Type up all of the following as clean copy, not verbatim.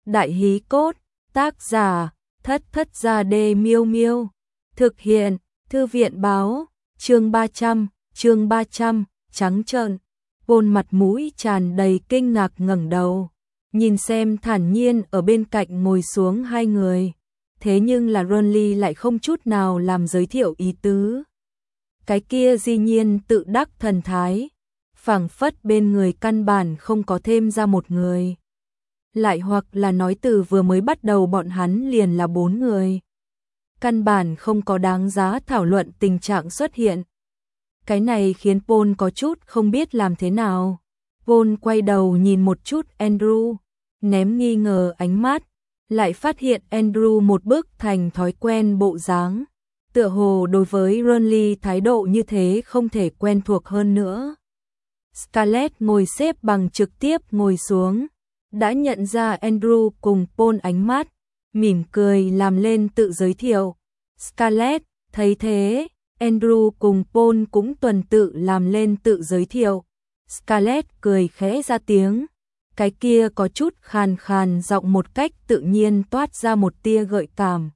Đại hí cốt, tác giả, Thất Thất Gia Đê Miêu Miêu. Thực hiện, Thư viện báo, chương 300, trắng trợn. Paul mặt mũi tràn đầy kinh ngạc ngẩng đầu, nhìn xem thản nhiên ở bên cạnh ngồi xuống hai người. Thế nhưng là Ronly lại không chút nào làm giới thiệu ý tứ. Cái kia dĩ nhiên tự đắc thần thái, phảng phất bên người căn bản không có thêm ra một người. Lại hoặc là nói từ vừa mới bắt đầu bọn hắn liền là 4 người. Căn bản không có đáng giá thảo luận tình trạng xuất hiện. Cái này khiến Paul có chút không biết làm thế nào. Paul quay đầu nhìn một chút Andrew, ném nghi ngờ ánh mắt, lại phát hiện Andrew một bức thành thói quen bộ dáng. Tựa hồ đối với Ronly thái độ như thế không thể quen thuộc hơn nữa. Scarlett ngồi xếp bằng trực tiếp ngồi xuống, đã nhận ra Andrew cùng Paul ánh mắt, mỉm cười làm lên tự giới thiệu. Scarlett thấy thế, Andrew cùng Paul cũng tuần tự làm lên tự giới thiệu. Scarlett cười khẽ ra tiếng, cái kia có chút khàn khàn giọng một cách tự nhiên toát ra một tia gợi cảm.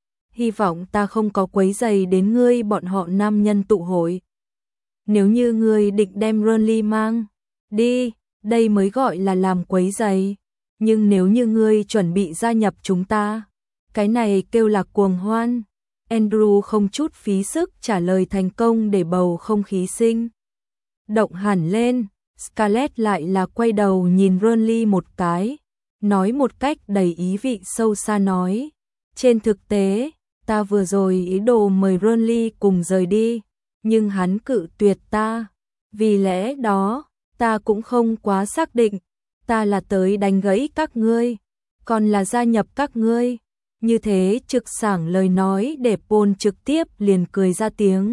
Hy vọng ta không có quấy rầy đến ngươi bọn họ nam nhân tụ hội. Nếu như ngươi định đem Ronly mang đi, đây mới gọi là làm quấy rầy. Nhưng nếu như ngươi chuẩn bị gia nhập chúng ta, cái này kêu là cuồng hoan. Andrew không chút phí sức trả lời thành công để bầu không khí sinh động hẳn lên. Scarlett lại là quay đầu nhìn Ronly một cái, nói một cách đầy ý vị sâu xa nói. Trên thực tế, ta vừa rồi ý đồ mời Ronly cùng rời đi, nhưng hắn cự tuyệt ta. Vì lẽ đó, ta cũng không quá xác định, ta là tới đánh gãy các ngươi, còn là gia nhập các ngươi. Như thế trực sảng lời nói để Paul trực tiếp liền cười ra tiếng.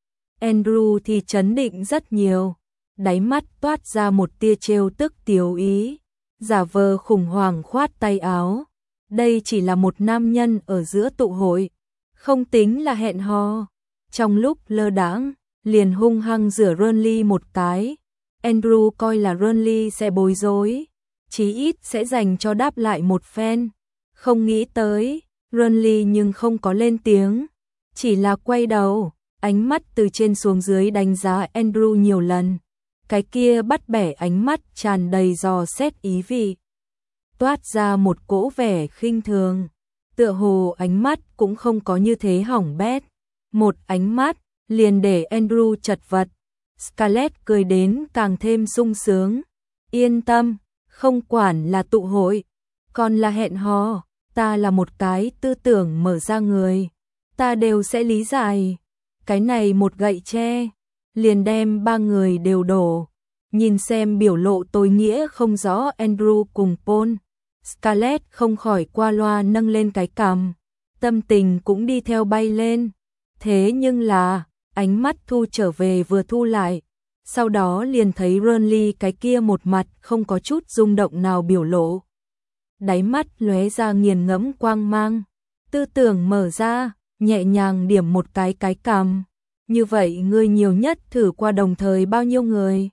Andrew thì trấn định rất nhiều, đáy mắt toát ra một tia trêu tức tiểu ý, giả vờ khủng hoảng khoát tay áo. Đây chỉ là một nam nhân ở giữa tụ hội, không tính là hẹn hò. Trong lúc lơ đãng, liền hung hăng rửa Ronly một cái. Andrew coi là Ronly sẽ bối rối, chí ít sẽ dành cho đáp lại một phen. Không nghĩ tới, Ronly nhưng không có lên tiếng, chỉ là quay đầu, ánh mắt từ trên xuống dưới đánh giá Andrew nhiều lần. Cái kia bắt bẻ ánh mắt tràn đầy dò xét ý vị, toát ra một cỗ vẻ khinh thường, tựa hồ ánh mắt cũng không có như thế hỏng bét. Một ánh mắt liền để Andrew chật vật. Scarlett cười đến càng thêm sung sướng. Yên tâm, không quản là tụ hội, còn là hẹn hò, ta là một cái tư tưởng mở ra người, ta đều sẽ lý giải. Cái này một gậy tre, liền đem 3 người đều đổ. Nhìn xem biểu lộ tối nghĩa không rõ Andrew cùng Paul, Scarlett không khỏi qua loa nâng lên cái cằm, tâm tình cũng đi theo bay lên. Thế nhưng là, ánh mắt thu trở về vừa thu lại, sau đó liền thấy Ronly cái kia một mặt không có chút rung động nào biểu lộ. Đáy mắt lóe ra nghiền ngẫm quang mang, tư tưởng mở ra, nhẹ nhàng điểm một cái cằm. Như vậy ngươi nhiều nhất thử qua đồng thời bao nhiêu người?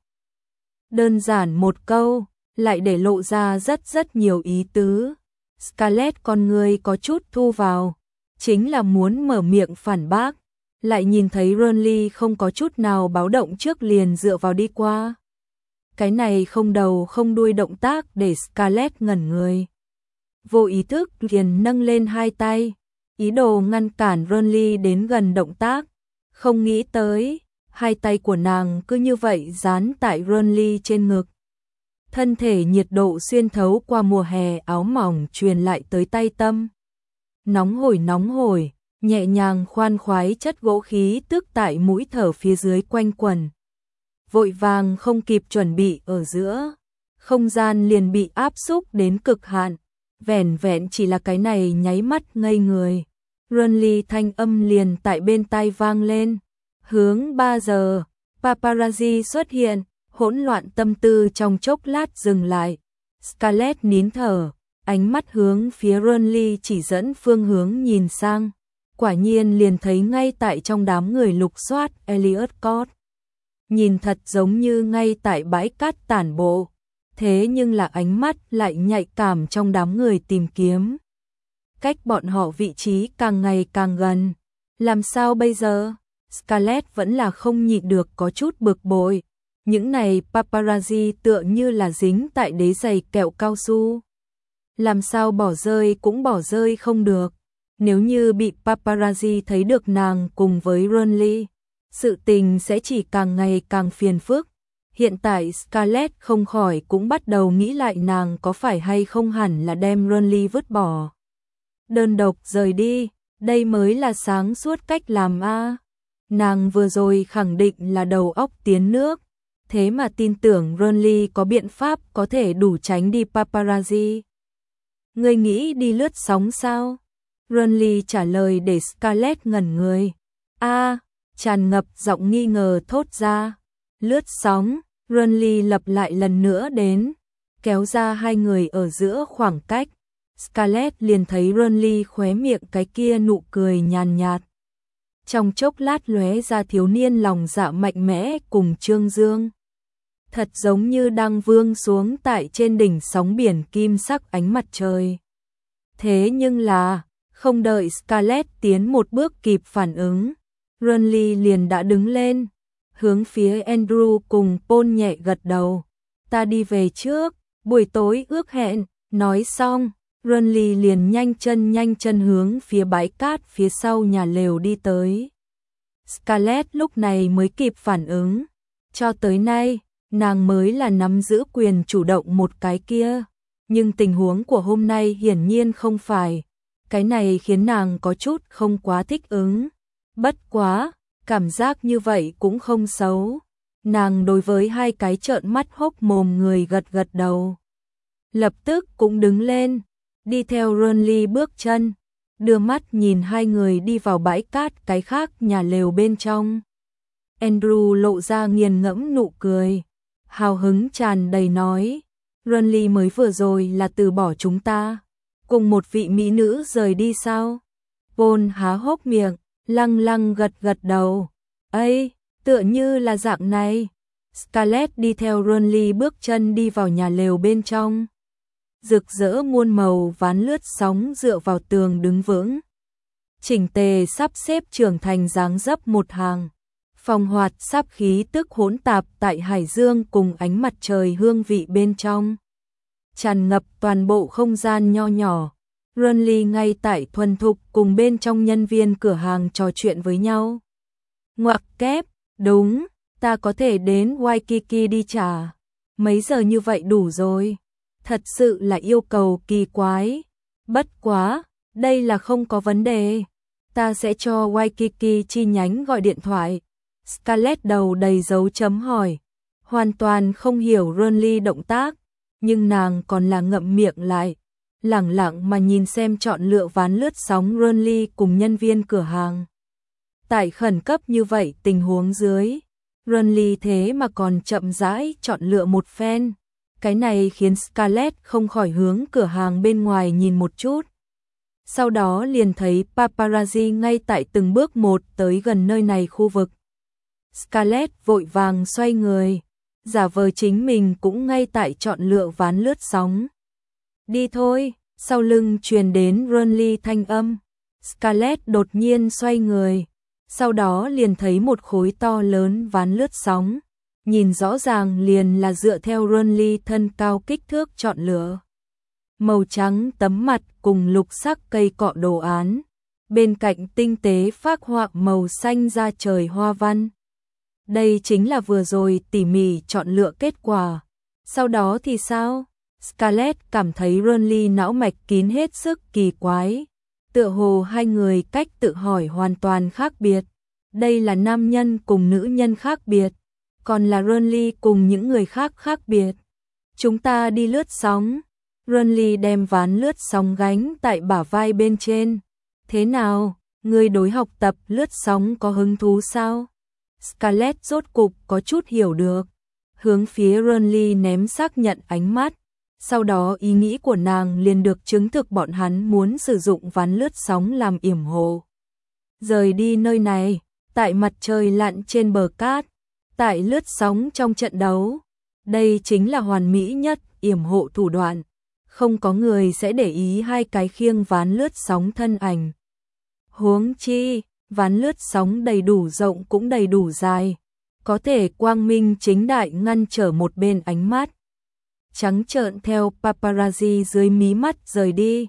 Đơn giản một câu, lại để lộ ra rất nhiều ý tứ. Scarlett con người có chút thu vào, chính là muốn mở miệng phản bác, lại nhìn thấy Ronly không có chút nào báo động trước liền dựa vào đi qua. Cái này không đầu không đuôi động tác để Scarlett ngẩn người. Vô ý thức liền nâng lên hai tay, ý đồ ngăn cản Ronly đến gần động tác. Không nghĩ tới, hai tay của nàng cứ như vậy dán tại Ronly trên ngực. Thân thể nhiệt độ xuyên thấu qua mùa hè áo mỏng truyền lại tới tay tâm. Nóng hổi, nhẹ nhàng khoan khoái chất gỗ khí tức tại mũi thở phía dưới quanh quẩn. Vội vàng không kịp chuẩn bị ở giữa, không gian liền bị áp xúc đến cực hạn. Vẻn vẹn chỉ là cái này nháy mắt ngây người. Ronly thanh âm liền tại bên tai vang lên. Hướng 3 giờ, paparazzi xuất hiện, hỗn loạn tâm tư trong chốc lát dừng lại. Scarlett nín thở, ánh mắt hướng phía Ronly chỉ dẫn phương hướng nhìn sang. Quả nhiên liền thấy ngay tại trong đám người lục soát Elliot Scott. Nhìn thật giống như ngay tại bãi cát tản bộ. thế nhưng là ánh mắt lại nhạy cảm trong đám người tìm kiếm. Cách bọn họ vị trí càng ngày càng gần. Làm sao bây giờ? Scarlett vẫn là không nhịn được có chút bực bội. Những này paparazzi tựa như là dính tại đế giày kẹo cao su. Làm sao bỏ rơi cũng bỏ rơi không được. Nếu như bị paparazzi thấy được nàng cùng với Renly, sự tình sẽ chỉ càng ngày càng phiền phức. Hiện tại Scarlett không khỏi cũng bắt đầu nghĩ lại nàng có phải hay không hẳn là đem Renly vứt bỏ. Đơn độc rời đi, đây mới là sáng suốt cách làm a. Nàng vừa rồi khẳng định là đầu óc tiến nước, thế mà tin tưởng Renly có biện pháp có thể đủ tránh đi paparazzi. Ngươi nghĩ đi lướt sóng sao? Renly trả lời để Scarlett ngẩn người. Tràn ngập giọng nghi ngờ thốt ra. Lướt sóng, Renly lặp lại lần nữa đến, kéo ra hai người ở giữa khoảng cách. Scarlett liền thấy Renly khóe miệng cái kia nụ cười nhàn nhạt. Trong chốc lát lóe ra thiếu niên lòng dạ mạnh mẽ cùng trương dương. Thật giống như đang vương xuống tại trên đỉnh sóng biển kim sắc ánh mặt trời. Thế nhưng là, không đợi Scarlett tiến một bước kịp phản ứng, Renly liền đã đứng lên, hướng phía Andrew cùng Paul nhẹ gật đầu. Ta đi về trước, buổi tối ước hẹn. Nói xong, Renly liền nhanh chân hướng phía bãi cát phía sau nhà lều đi tới. Scarlett lúc này mới kịp phản ứng. Cho tới nay, nàng mới là nắm giữ quyền chủ động một cái kia. Nhưng tình huống của hôm nay hiển nhiên không phải. Cái này khiến nàng có chút không quá thích ứng. Bất quá, cảm giác như vậy cũng không xấu. Nàng đối với hai cái trợn mắt hốc mồm người gật đầu. Lập tức cũng đứng lên, đi theo Renly bước chân, đưa mắt nhìn hai người đi vào bãi cát cái khác nhà lều bên trong. Andrew lộ ra nghiền ngẫm nụ cười, hào hứng tràn đầy nói, Renly mới vừa rồi là từ bỏ chúng ta, cùng một vị mỹ nữ rời đi sao? Paul há hốc miệng, lăng gật đầu. Ây, tựa như là dạng này. Scarlett đi theo Renly bước chân đi vào nhà lều bên trong. Rực rỡ muôn màu ván lướt sóng dựa vào tường đứng vững. Chỉnh tề sắp xếp trưởng thành dáng dấp một hàng. Phong hoạt sắp khí tức hỗn tạp tại hải dương cùng ánh mặt trời hương vị bên trong. Tràn ngập toàn bộ không gian nho nhỏ. Renly ngay tại thuần thục cùng bên trong nhân viên cửa hàng trò chuyện với nhau. Ngoặc kép, đúng, ta có thể đến Waikiki đi trả. Mấy giờ như vậy đủ rồi. Thật sự là yêu cầu kỳ quái. Bất quá, đây là không có vấn đề. Ta sẽ cho Waikiki chi nhánh gọi điện thoại. Scarlett đầu đầy dấu chấm hỏi. Hoàn toàn không hiểu Renly động tác. Nhưng nàng còn là ngậm miệng lại. Lẳng lặng mà nhìn xem chọn lựa ván lướt sóng Renly cùng nhân viên cửa hàng. Tại khẩn cấp như vậy tình huống dưới, Renly thế mà còn chậm rãi chọn lựa một phen. Cái này khiến Scarlett không khỏi hướng cửa hàng bên ngoài nhìn một chút. Sau đó liền thấy paparazzi ngay tại từng bước một tới gần nơi này khu vực. Scarlett vội vàng xoay người, giả vờ chính mình cũng ngay tại chọn lựa ván lướt sóng. Đi thôi, sau lưng truyền đến Renly thanh âm. Scarlett đột nhiên xoay người, sau đó liền thấy một khối to lớn ván lướt sóng. Nhìn rõ ràng liền là dựa theo Renly thân cao kích thước chọn lựa. Màu trắng tấm mặt cùng lục sắc cây cọ đồ án. Bên cạnh tinh tế phác họa màu xanh da trời hoa văn. Đây chính là vừa rồi tỉ mỉ chọn lựa kết quả. Sau đó thì sao? Scarlett cảm thấy Renly não mạch kín hết sức kỳ quái. Tựa hồ hai người cách tự hỏi hoàn toàn khác biệt. Đây là nam nhân cùng nữ nhân khác biệt. Còn là Renly cùng những người khác khác biệt. Chúng ta đi lướt sóng. Renly đem ván lướt sóng gánh tại bả vai bên trên. Thế nào, ngươi đối học tập lướt sóng có hứng thú sao? Scarlett rốt cục có chút hiểu được. Hướng phía Renly ném xác nhận ánh mắt. Sau đó ý nghĩ của nàng liền được chứng thực, bọn hắn muốn sử dụng ván lướt sóng làm yểm hộ. Rời đi nơi này, tại mặt trời lặn trên bờ cát. Tại lướt sóng trong trận đấu, đây chính là hoàn mỹ nhất yểm hộ thủ đoạn, không có người sẽ để ý hai cái khiêng ván lướt sóng thân ảnh. Huống chi, ván lướt sóng đầy đủ rộng cũng đầy đủ dài, có thể quang minh chính đại ngăn trở một bên ánh mắt. Trắng trợn theo paparazzi dưới mí mắt rời đi.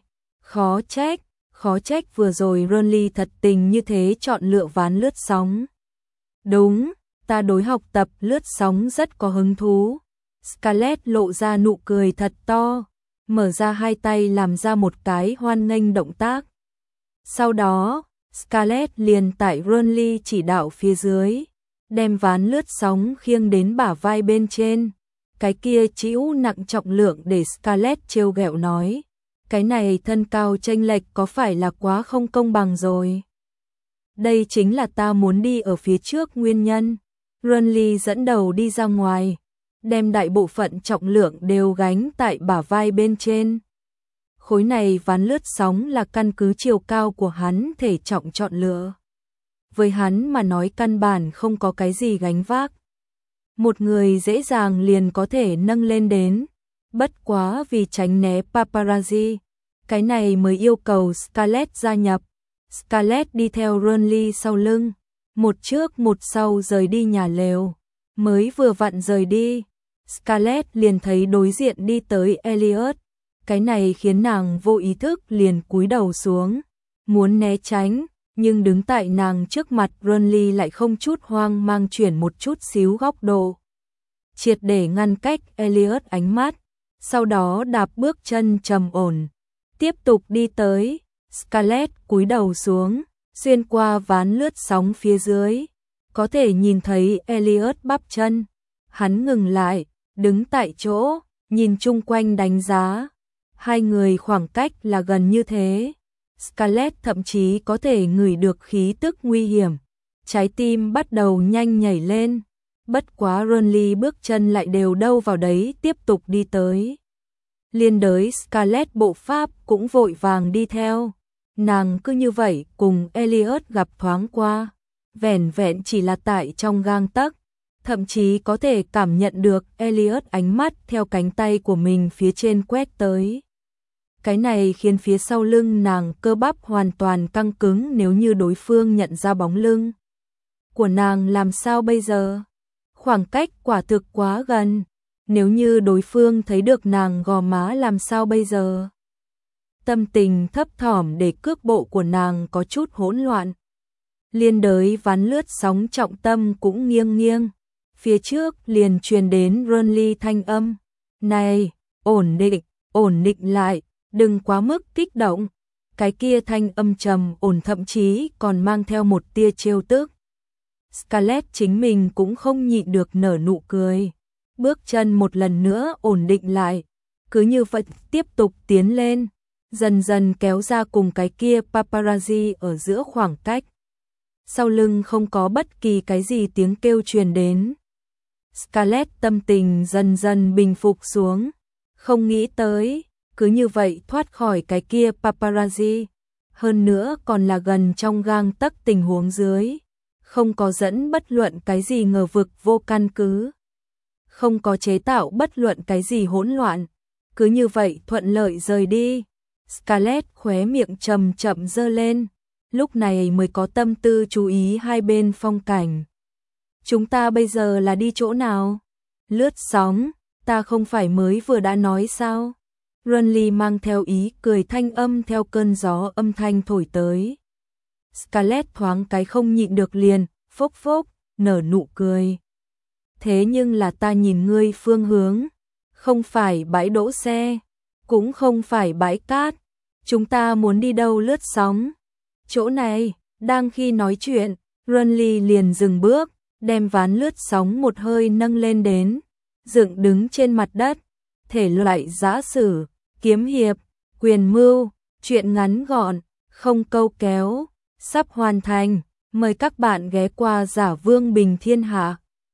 Khó trách vừa rồi Ronly thật tình như thế chọn lựa ván lướt sóng. Đúng, ta đối học tập lướt sóng rất có hứng thú. Scarlett lộ ra nụ cười thật to, mở ra hai tay làm ra một cái hoan nghênh động tác. Sau đó, Scarlett liền tại Ronly chỉ đạo phía dưới, đem ván lướt sóng khiêng đến bả vai bên trên. Cái kia chịu nặng trọng lượng để Scarlett trêu ghẹo nói, cái này thân cao chênh lệch có phải là quá không công bằng rồi. Đây chính là ta muốn đi ở phía trước nguyên nhân. Ronly dẫn đầu đi ra ngoài, đem đại bộ phận trọng lượng đều gánh tại bả vai bên trên. Khối này ván lướt sóng là căn cứ chiều cao của hắn thể trọng chọn lựa. Với hắn mà nói căn bản không có cái gì gánh vác. Một người dễ dàng liền có thể nâng lên đến. Bất quá vì tránh né paparazzi, cái này mới yêu cầu Scarlett gia nhập. Scarlett đi theo Ronly sau lưng, một trước một sau rời đi nhà lều. Mới vừa vặn rời đi, Scarlett liền thấy đối diện đi tới Elliot. Cái này khiến nàng vô ý thức liền cúi đầu xuống, muốn né tránh, nhưng đứng tại nàng trước mặt Ronly lại không chút hoang mang chuyển một chút xíu góc độ, triệt để ngăn cách Elliot ánh mắt, sau đó đạp bước chân trầm ổn, tiếp tục đi tới. Scarlett cúi đầu xuống, xuyên qua ván lướt sóng phía dưới, có thể nhìn thấy Elliot bắp chân. Hắn ngừng lại, đứng tại chỗ, nhìn chung quanh đánh giá. Hai người khoảng cách là gần như thế. Scarlett thậm chí có thể ngửi được khí tức nguy hiểm. Trái tim bắt đầu nhanh nhảy lên. Bất quá Ronly bước chân lại đều đâu vào đấy tiếp tục đi tới. Liên đới Scarlett bộ pháp cũng vội vàng đi theo. Nàng cứ như vậy cùng Elliot gặp thoáng qua. Vẻn vẹn chỉ là tại trong gang tấc. Thậm chí có thể cảm nhận được Elliot ánh mắt theo cánh tay của mình phía trên quét tới. Cái này khiến phía sau lưng nàng cơ bắp hoàn toàn căng cứng, nếu như đối phương nhận ra bóng lưng của nàng làm sao bây giờ? Khoảng cách quả thực quá gần. Nếu như đối phương thấy được nàng gò má làm sao bây giờ? Tâm tình thấp thỏm để cước bộ của nàng có chút hỗn loạn. Liên đới ván lướt sóng trọng tâm cũng nghiêng nghiêng. Phía trước liền truyền đến Ronly thanh âm. Này, ổn định lại, đừng quá mức kích động. Cái kia thanh âm trầm ổn thậm chí còn mang theo một tia trêu tức. Scarlett chính mình cũng không nhịn được nở nụ cười. Bước chân một lần nữa ổn định lại. Cứ như vậy tiếp tục tiến lên. Dần dần kéo ra cùng cái kia paparazzi ở giữa khoảng cách. Sau lưng không có bất kỳ cái gì tiếng kêu truyền đến. Scarlett tâm tình dần dần bình phục xuống. Không nghĩ tới, cứ như vậy thoát khỏi cái kia paparazzi. Hơn nữa còn là gần trong gang tấc tình huống dưới. Không có dẫn bất luận cái gì ngờ vực vô căn cứ. Không có chế tạo bất luận cái gì hỗn loạn. Cứ như vậy thuận lợi rời đi. Scarlett khóe miệng chậm chậm giơ lên. Lúc này mới có tâm tư chú ý hai bên phong cảnh. Chúng ta bây giờ là đi chỗ nào? Lướt sóng, ta không phải mới vừa đã nói sao? Ronly mang theo ý cười thanh âm theo cơn gió âm thanh thổi tới. Scarlett thoáng cái không nhịn được liền, phốc phốc, nở nụ cười. Thế nhưng là ta nhìn ngươi phương hướng, không phải bãi đỗ xe, cũng không phải bãi cát. Chúng ta muốn đi đâu lướt sóng? Chỗ này. Đang khi nói chuyện, Ronly liền dừng bước, đem ván lướt sóng một hơi nâng lên đến, dựng đứng trên mặt đất. Thể loại giã sử, kiếm hiệp, quyền mưu, truyện ngắn gọn, không câu kéo, sắp hoàn thành. Mời các bạn ghé qua Giả Vương Bình Thiên Hạ.